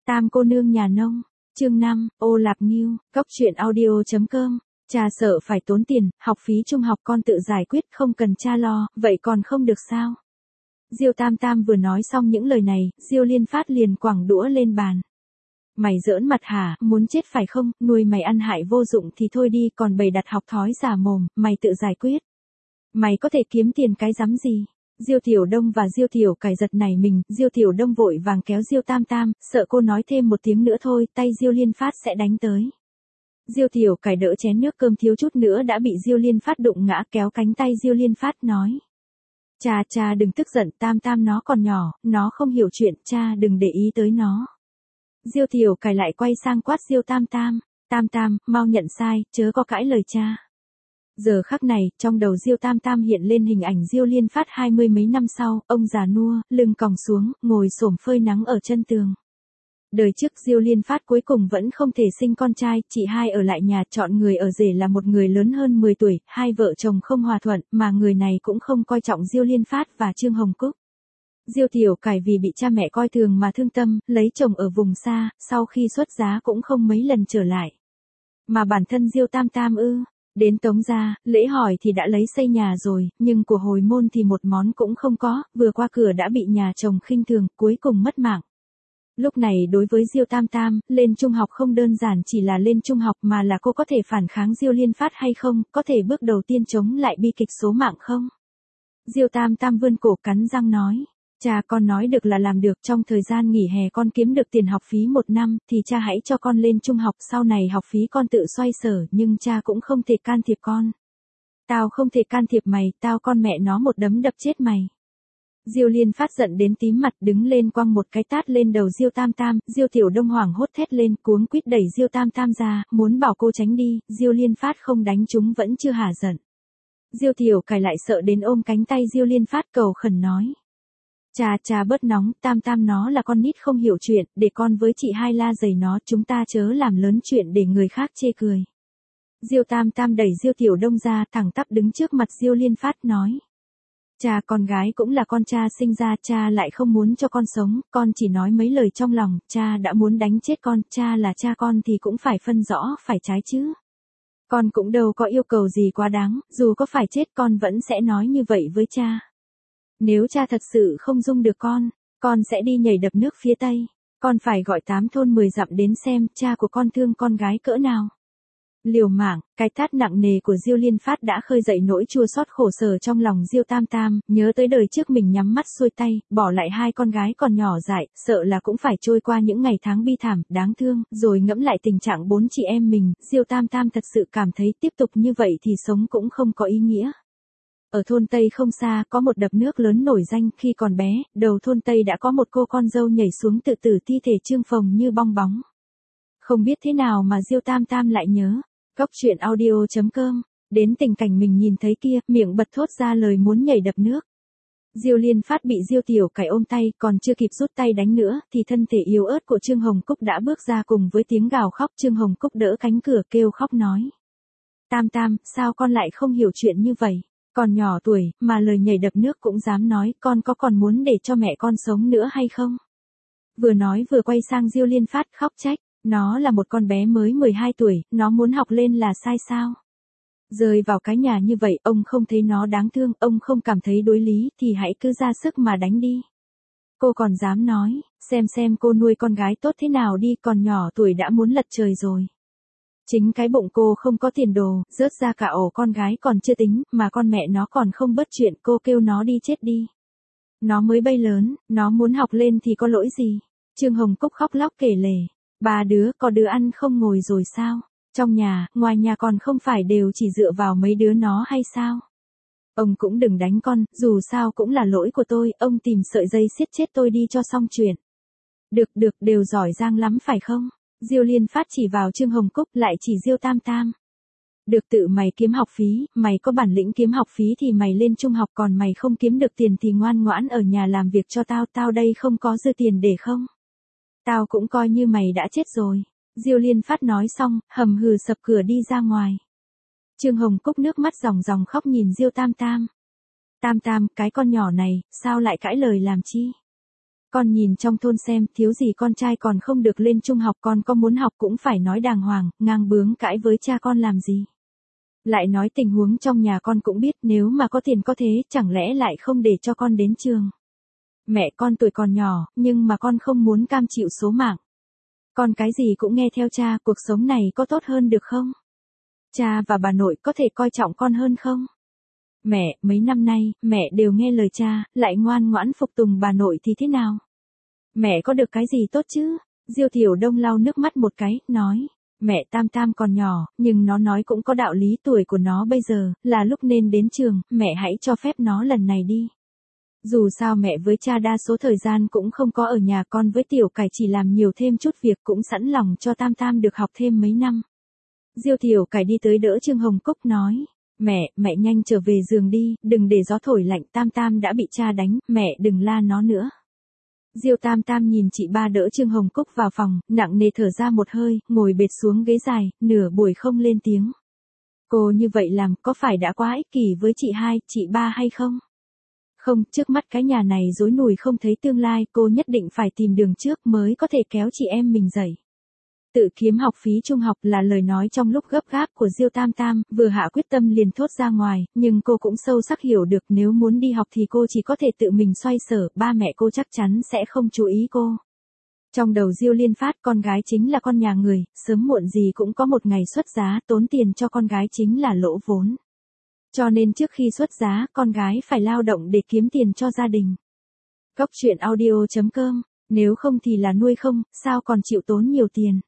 Tam cô nương nhà nông, chương 5, ô Lạp Ngưu, cóc truyện audio.com. Cha sợ phải tốn tiền, học phí trung học con tự giải quyết không cần cha lo, vậy còn không được sao? Diêu Tam Tam vừa nói xong những lời này, Diêu Liên Phát liền quẳng đũa lên bàn. Mày giỡn mặt hả, muốn chết phải không, nuôi mày ăn hại vô dụng thì thôi đi, còn bày đặt học thói giả mồm, mày tự giải quyết. Mày có thể kiếm tiền cái rắm gì? Diêu Tiểu Đông và Diêu Tiểu Cải giật nảy mình, Diêu Tiểu Đông vội vàng kéo Diêu Tam Tam, sợ cô nói thêm một tiếng nữa thôi, tay Diêu Liên Phát sẽ đánh tới. Diêu Tiểu Cải đỡ chén nước cơm thiếu chút nữa đã bị Diêu Liên Phát đụng ngã, kéo cánh tay Diêu Liên Phát nói. Cha đừng tức giận, Tam Tam nó còn nhỏ, nó không hiểu chuyện, cha đừng để ý tới nó. Diêu Tiểu Cải lại quay sang quát Diêu Tam Tam, Tam Tam, mau nhận sai, chớ có cãi lời cha. Giờ khắc này, trong đầu Diêu Tam Tam hiện lên hình ảnh Diêu Liên Phát 20 mấy năm sau, ông già nua, lưng còng xuống, ngồi xổm phơi nắng ở chân tường. Đời trước Diêu Liên Phát cuối cùng vẫn không thể sinh con trai, chị hai ở lại nhà chọn người ở rể là một người lớn hơn 10 tuổi, hai vợ chồng không hòa thuận, mà người này cũng không coi trọng Diêu Liên Phát và Trương Hồng Cúc. Diêu Tiểu Cải vì bị cha mẹ coi thường mà thương tâm, lấy chồng ở vùng xa, sau khi xuất giá cũng không mấy lần trở lại. Mà bản thân Diêu Tam Tam đến Tống gia, lễ hỏi thì đã lấy xây nhà rồi, nhưng của hồi môn thì một món cũng không có, vừa qua cửa đã bị nhà chồng khinh thường, cuối cùng mất mạng. Lúc này đối với Diêu Tam Tam, lên trung học không đơn giản chỉ là lên trung học mà là cô có thể phản kháng Diêu Liên Phát hay không, có thể bước đầu tiên chống lại bi kịch số mạng không? Diêu Tam Tam vươn cổ cắn răng nói. Cha con nói được là làm được, trong thời gian nghỉ hè con kiếm được tiền học phí 1 năm, thì cha hãy cho con lên trung học, sau này học phí con tự xoay sở, nhưng cha cũng không thể can thiệp con. Tao không thể can thiệp mày, tao con mẹ nó một đấm đập chết mày. Diêu Liên Phát giận đến tím mặt đứng lên quăng một cái tát lên đầu Diêu Tam Tam, Diêu Tiểu Đông hoảng hốt thét lên cuống quýt đẩy Diêu Tam Tam ra, muốn bảo cô tránh đi, Diêu Liên Phát không đánh chúng vẫn chưa hả giận. Diêu Tiểu Cải lại sợ đến ôm cánh tay Diêu Liên Phát cầu khẩn nói. Cha bớt nóng, Tam Tam nó là con nít không hiểu chuyện, để con với chị hai la giày nó, chúng ta chớ làm lớn chuyện để người khác chê cười. Diêu Tam Tam đẩy Diêu Tiểu Đông ra, thẳng tắp đứng trước mặt Diêu Liên Phát nói. Cha con gái cũng là con cha sinh ra, cha lại không muốn cho con sống, con chỉ nói mấy lời trong lòng, cha đã muốn đánh chết con, cha là cha con thì cũng phải phân rõ phải trái chứ. Con cũng đâu có yêu cầu gì quá đáng, dù có phải chết con vẫn sẽ nói như vậy với cha. Nếu cha thật sự không dung được con sẽ đi nhảy đập nước phía Tây. Con phải gọi 8 thôn 10 dặm đến xem cha của con thương con gái cỡ nào. Liều mạng, cái tát nặng nề của Diêu Liên Phát đã khơi dậy nỗi chua xót khổ sở trong lòng Diêu Tam Tam, nhớ tới đời trước mình nhắm mắt xuôi tay, bỏ lại hai con gái còn nhỏ dại, sợ là cũng phải trôi qua những ngày tháng bi thảm, đáng thương, rồi ngẫm lại tình trạng 4 chị em mình, Diêu Tam Tam thật sự cảm thấy tiếp tục như vậy thì sống cũng không có ý nghĩa. Ở thôn Tây không xa, có một đập nước lớn nổi danh, khi còn bé, đầu thôn Tây đã có một cô con dâu nhảy xuống tự tử, thi thể trương phồng như bong bóng. Không biết thế nào mà Diêu Tam Tam lại nhớ. Cóc truyện audio.com, đến tình cảnh mình nhìn thấy kia, miệng bật thốt ra lời muốn nhảy đập nước. Diêu Liên Phát bị Diêu Tiểu Cải ôm tay, còn chưa kịp rút tay đánh nữa, thì thân thể yếu ớt của Trương Hồng Cúc đã bước ra cùng với tiếng gào khóc. Trương Hồng Cúc đỡ cánh cửa kêu khóc nói. Tam Tam, sao con lại không hiểu chuyện như vậy? Còn nhỏ tuổi, mà lời nhảy đập nước cũng dám nói, con có còn muốn để cho mẹ con sống nữa hay không? Vừa nói vừa quay sang Diêu Liên Phát khóc trách. Nó là một con bé mới 12 tuổi, nó muốn học lên là sai sao? Rơi vào cái nhà như vậy, ông không thấy nó đáng thương, ông không cảm thấy đối lý, thì hãy cứ ra sức mà đánh đi. Cô còn dám nói, xem cô nuôi con gái tốt thế nào đi, còn nhỏ tuổi đã muốn lật trời rồi. Chính cái bụng cô không có tiền đồ, rớt ra cả ổ con gái còn chưa tính, mà con mẹ nó còn không bớt chuyện, cô kêu nó đi chết đi. Nó mới bay lớn, nó muốn học lên thì có lỗi gì? Trương Hồng Cúc khóc lóc kể lể. Ba đứa, có đứa ăn không ngồi rồi sao? Trong nhà, ngoài nhà còn không phải đều chỉ dựa vào mấy đứa nó hay sao? Ông cũng đừng đánh con, dù sao cũng là lỗi của tôi, ông tìm sợi dây siết chết tôi đi cho xong chuyện. Được, đều giỏi giang lắm phải không? Diêu Liên Phát chỉ vào Trương Hồng Cúc, lại chỉ Diêu Tam Tam. Được, tự mày kiếm học phí, mày có bản lĩnh kiếm học phí thì mày lên trung học, còn mày không kiếm được tiền thì ngoan ngoãn ở nhà làm việc cho tao đây không có dư tiền để không? Tao cũng coi như mày đã chết rồi. Diêu Liên Phát nói xong, hầm hừ sập cửa đi ra ngoài. Trương Hồng Cúc nước mắt ròng ròng khóc nhìn Diêu Tam Tam. Tam Tam, cái con nhỏ này, sao lại cãi lời làm chi? Con nhìn trong thôn xem, thiếu gì con trai còn không được lên trung học, con có muốn học cũng phải nói đàng hoàng, ngang bướng cãi với cha con làm gì. Lại nói tình huống trong nhà con cũng biết, nếu mà có tiền có thế, chẳng lẽ lại không để cho con đến trường. Mẹ con tuổi còn nhỏ, nhưng mà con không muốn cam chịu số mạng. Con cái gì cũng nghe theo cha, cuộc sống này có tốt hơn được không? Cha và bà nội có thể coi trọng con hơn không? Mẹ, mấy năm nay, mẹ đều nghe lời cha, lại ngoan ngoãn phục tùng bà nội thì thế nào? Mẹ có được cái gì tốt chứ? Diêu Tiểu Đông lau nước mắt một cái, nói. Mẹ, Tam Tam còn nhỏ, nhưng nó nói cũng có đạo lý, tuổi của nó bây giờ, là lúc nên đến trường, mẹ hãy cho phép nó lần này đi. Dù sao mẹ với cha đa số thời gian cũng không có ở nhà, con với Tiểu Cải chỉ làm nhiều thêm chút việc, cũng sẵn lòng cho Tam Tam được học thêm mấy năm. Diêu Tiểu Cải đi tới đỡ Trương Hồng Cúc nói. Mẹ nhanh trở về giường đi, đừng để gió thổi lạnh, Tam Tam đã bị cha đánh, mẹ đừng la nó nữa. Diêu Tam Tam nhìn chị ba đỡ Trương Hồng Cúc vào phòng, nặng nề thở ra một hơi, ngồi bệt xuống ghế dài, nửa buổi không lên tiếng. Cô như vậy làm có phải đã quá ích kỷ với chị hai, chị ba hay không? Không, trước mắt cái nhà này rối nùi không thấy tương lai, cô nhất định phải tìm đường trước mới có thể kéo chị em mình dậy. Tự kiếm học phí trung học là lời nói trong lúc gấp gáp của Diêu Tam Tam, vừa hạ quyết tâm liền thốt ra ngoài, nhưng cô cũng sâu sắc hiểu được nếu muốn đi học thì cô chỉ có thể tự mình xoay sở, ba mẹ cô chắc chắn sẽ không chú ý cô. Trong đầu Diêu Liên Phát, con gái chính là con nhà người, sớm muộn gì cũng có một ngày xuất giá, tốn tiền cho con gái chính là lỗ vốn. Cho nên trước khi xuất giá, con gái phải lao động để kiếm tiền cho gia đình. Góc truyện audio.com, nếu không thì là nuôi không, sao còn chịu tốn nhiều tiền.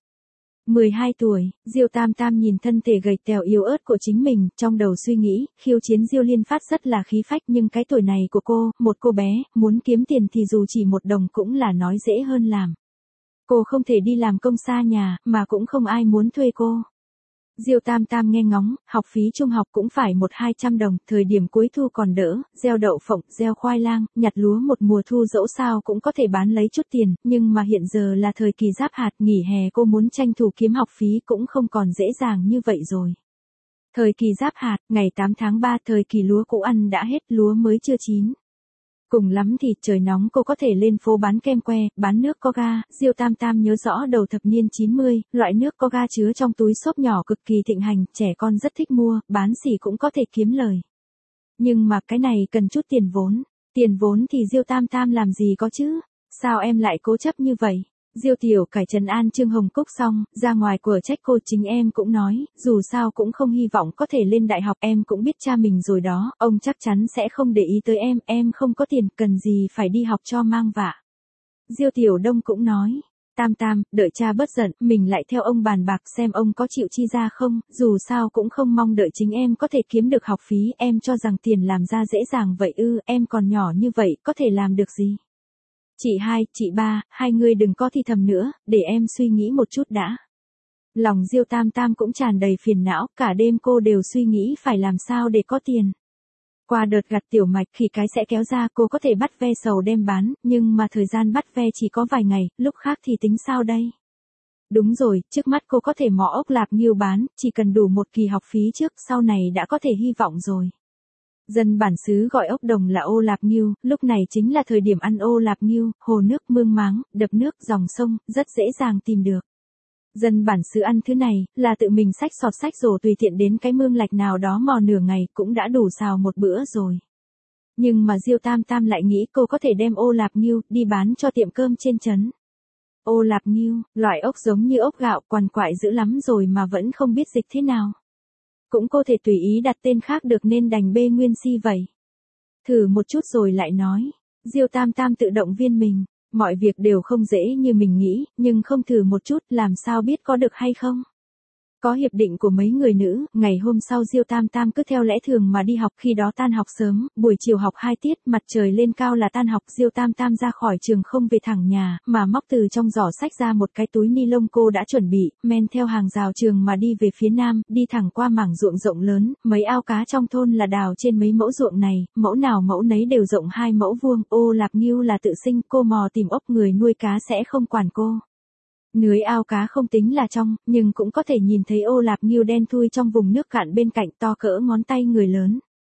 12 tuổi, Diêu Tam Tam nhìn thân thể gầy tèo yếu ớt của chính mình, trong đầu suy nghĩ, khiêu chiến Diêu Liên Phát rất là khí phách, nhưng cái tuổi này của cô, một cô bé, muốn kiếm tiền thì dù chỉ một đồng cũng là nói dễ hơn làm. Cô không thể đi làm công xa nhà, mà cũng không ai muốn thuê cô. Diêu Tam Tam nghe ngóng, học phí trung học cũng phải 100-200 đồng, thời điểm cuối thu còn đỡ, gieo đậu phộng, gieo khoai lang, nhặt lúa một mùa thu dẫu sao cũng có thể bán lấy chút tiền, nhưng mà hiện giờ là thời kỳ giáp hạt, nghỉ hè cô muốn tranh thủ kiếm học phí cũng không còn dễ dàng như vậy rồi. Thời kỳ giáp hạt, ngày 8 tháng 3, thời kỳ lúa cũ ăn đã hết, lúa mới chưa chín. Cùng lắm thì trời nóng cô có thể lên phố bán kem que, bán nước có ga. Diêu Tam Tam nhớ rõ đầu thập niên 90, loại nước có ga chứa trong túi xốp nhỏ cực kỳ thịnh hành, trẻ con rất thích mua, bán xỉ cũng có thể kiếm lời. Nhưng mà cái này cần chút tiền vốn. Tiền vốn thì Diêu Tam Tam làm gì có chứ? Sao em lại cố chấp như vậy? Diêu Tiểu Cải trấn an Trương Hồng Cúc xong, ra ngoài của trách cô, chính em cũng nói, dù sao cũng không hy vọng có thể lên đại học, em cũng biết cha mình rồi đó, ông chắc chắn sẽ không để ý tới em không có tiền, cần gì phải đi học cho mang vạ. Diêu Tiểu Đông cũng nói, Tam Tam, đợi cha bớt giận, mình lại theo ông bàn bạc xem ông có chịu chi ra không, dù sao cũng không mong đợi chính em có thể kiếm được học phí, em cho rằng tiền làm ra dễ dàng vậy ư, em còn nhỏ như vậy, có thể làm được gì? Chị hai, chị ba, hai người đừng có thì thầm nữa, để em suy nghĩ một chút đã. Lòng Diêu Tam Tam cũng tràn đầy phiền não, cả đêm cô đều suy nghĩ phải làm sao để có tiền. Qua đợt gặt tiểu mạch khi cái sẽ kéo ra, cô có thể bắt ve sầu đem bán, nhưng mà thời gian bắt ve chỉ có vài ngày, lúc khác thì tính sao đây? Đúng rồi, trước mắt cô có thể mỏ ốc lạp nghiêu bán, chỉ cần đủ một kỳ học phí trước, sau này đã có thể hy vọng rồi. Dân bản xứ gọi ốc đồng là ô lạp nghiêu, lúc này chính là thời điểm ăn ô lạp nghiêu, hồ nước mương máng, đập nước, dòng sông, rất dễ dàng tìm được. Dân bản xứ ăn thứ này, là tự mình xách sọt xách rổ tùy tiện đến cái mương lạch nào đó mò nửa ngày, cũng đã đủ xào một bữa rồi. Nhưng mà Diêu Tam Tam lại nghĩ cô có thể đem ô lạp nghiêu, đi bán cho tiệm cơm trên trấn. Ô lạp nghiêu, loại ốc giống như ốc gạo, quằn quại dữ lắm rồi mà vẫn không biết dịch thế nào. Cũng cô thể tùy ý đặt tên khác được nên đành bê nguyên si vậy. Thử một chút rồi lại nói. Diêu Tam Tam tự động viên mình. Mọi việc đều không dễ như mình nghĩ, nhưng không thử một chút làm sao biết có được hay không. Có hiệp định của mấy người nữ, ngày hôm sau Diêu Tam Tam cứ theo lẽ thường mà đi học, khi đó tan học sớm, buổi chiều học 2 tiết, mặt trời lên cao là tan học. Diêu Tam Tam ra khỏi trường không về thẳng nhà, mà móc từ trong giỏ sách ra một cái túi ni lông cô đã chuẩn bị, men theo hàng rào trường mà đi về phía nam, đi thẳng qua mảng ruộng rộng lớn, mấy ao cá trong thôn là đào trên mấy mẫu ruộng này, mẫu nào mẫu nấy đều rộng 2 mẫu vuông, ô lạp nghiêu là tự sinh, cô mò tìm ốc, người nuôi cá sẽ không quản cô. Nưới ao cá không tính là trong, nhưng cũng có thể nhìn thấy ô lạp nghiêu đen thui trong vùng nước cạn bên cạnh, to cỡ ngón tay người lớn.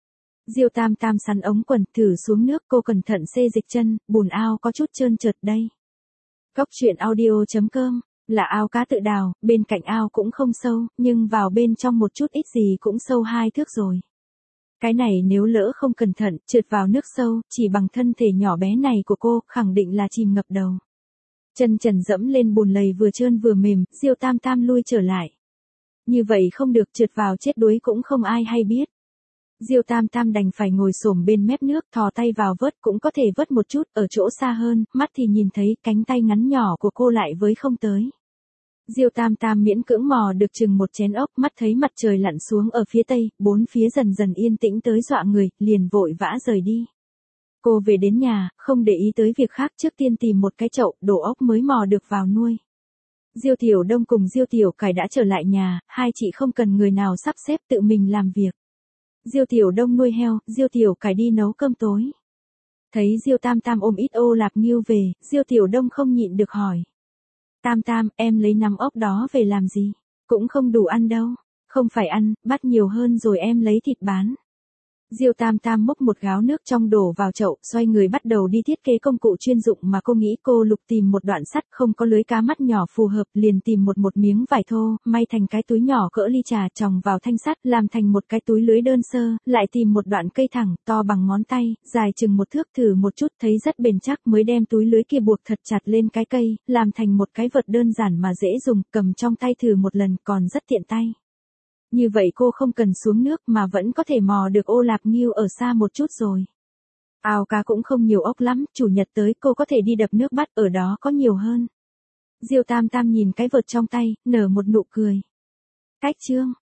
Diêu Tam Tam sắn ống quần thử xuống nước, cô cẩn thận xê dịch chân, bùn ao có chút trơn trượt đây. Cốc truyện audio.com, là ao cá tự đào, bên cạnh ao cũng không sâu, nhưng vào bên trong một chút ít gì cũng sâu 2 thước rồi. Cái này nếu lỡ không cẩn thận, trượt vào nước sâu, chỉ bằng thân thể nhỏ bé này của cô, khẳng định là chìm ngập đầu. Chân trần dẫm lên bùn lầy vừa trơn vừa mềm, Diêu Tam Tam lui trở lại. Như vậy không được, trượt vào chết đuối cũng không ai hay biết. Diêu Tam Tam đành phải ngồi xổm bên mép nước, thò tay vào vớt, cũng có thể vớt một chút, ở chỗ xa hơn, mắt thì nhìn thấy cánh tay ngắn nhỏ của cô lại với không tới. Diêu Tam Tam miễn cưỡng mò được chừng một chén ốc, mắt thấy mặt trời lặn xuống ở phía tây, bốn phía dần dần yên tĩnh tới dọa người, liền vội vã rời đi. Cô về đến nhà, không để ý tới việc khác, trước tiên tìm một cái chậu, đổ ốc mới mò được vào nuôi. Diêu Tiểu Đông cùng Diêu Tiểu Cải đã trở lại nhà, hai chị không cần người nào sắp xếp, tự mình làm việc. Diêu Tiểu Đông nuôi heo, Diêu Tiểu Cải đi nấu cơm tối. Thấy Diêu Tam Tam ôm ít ô lạp nghiêu về, Diêu Tiểu Đông không nhịn được hỏi. Tam Tam, em lấy nắm ốc đó về làm gì? Cũng không đủ ăn đâu. Không phải ăn, bắt nhiều hơn rồi em lấy thịt bán. Diêu Tam Tam múc một gáo nước trong đổ vào chậu, xoay người bắt đầu đi thiết kế công cụ chuyên dụng mà cô nghĩ. Cô lục tìm một đoạn sắt không có lưới cá mắt nhỏ phù hợp, liền tìm một miếng vải thô, may thành cái túi nhỏ cỡ ly trà, tròng vào thanh sắt, làm thành một cái túi lưới đơn sơ, lại tìm một đoạn cây thẳng, to bằng ngón tay, dài chừng 1 thước, thử một chút thấy rất bền chắc mới đem túi lưới kia buộc thật chặt lên cái cây, làm thành một cái vật đơn giản mà dễ dùng, cầm trong tay thử một lần còn rất tiện tay. Như vậy cô không cần xuống nước mà vẫn có thể mò được ô lạp nghiêu ở xa một chút rồi. Ao cá cũng không nhiều ốc lắm, chủ nhật tới cô có thể đi đập nước bắt, ở đó có nhiều hơn. Diêu Tam Tam nhìn cái vợt trong tay, nở một nụ cười. Cách chương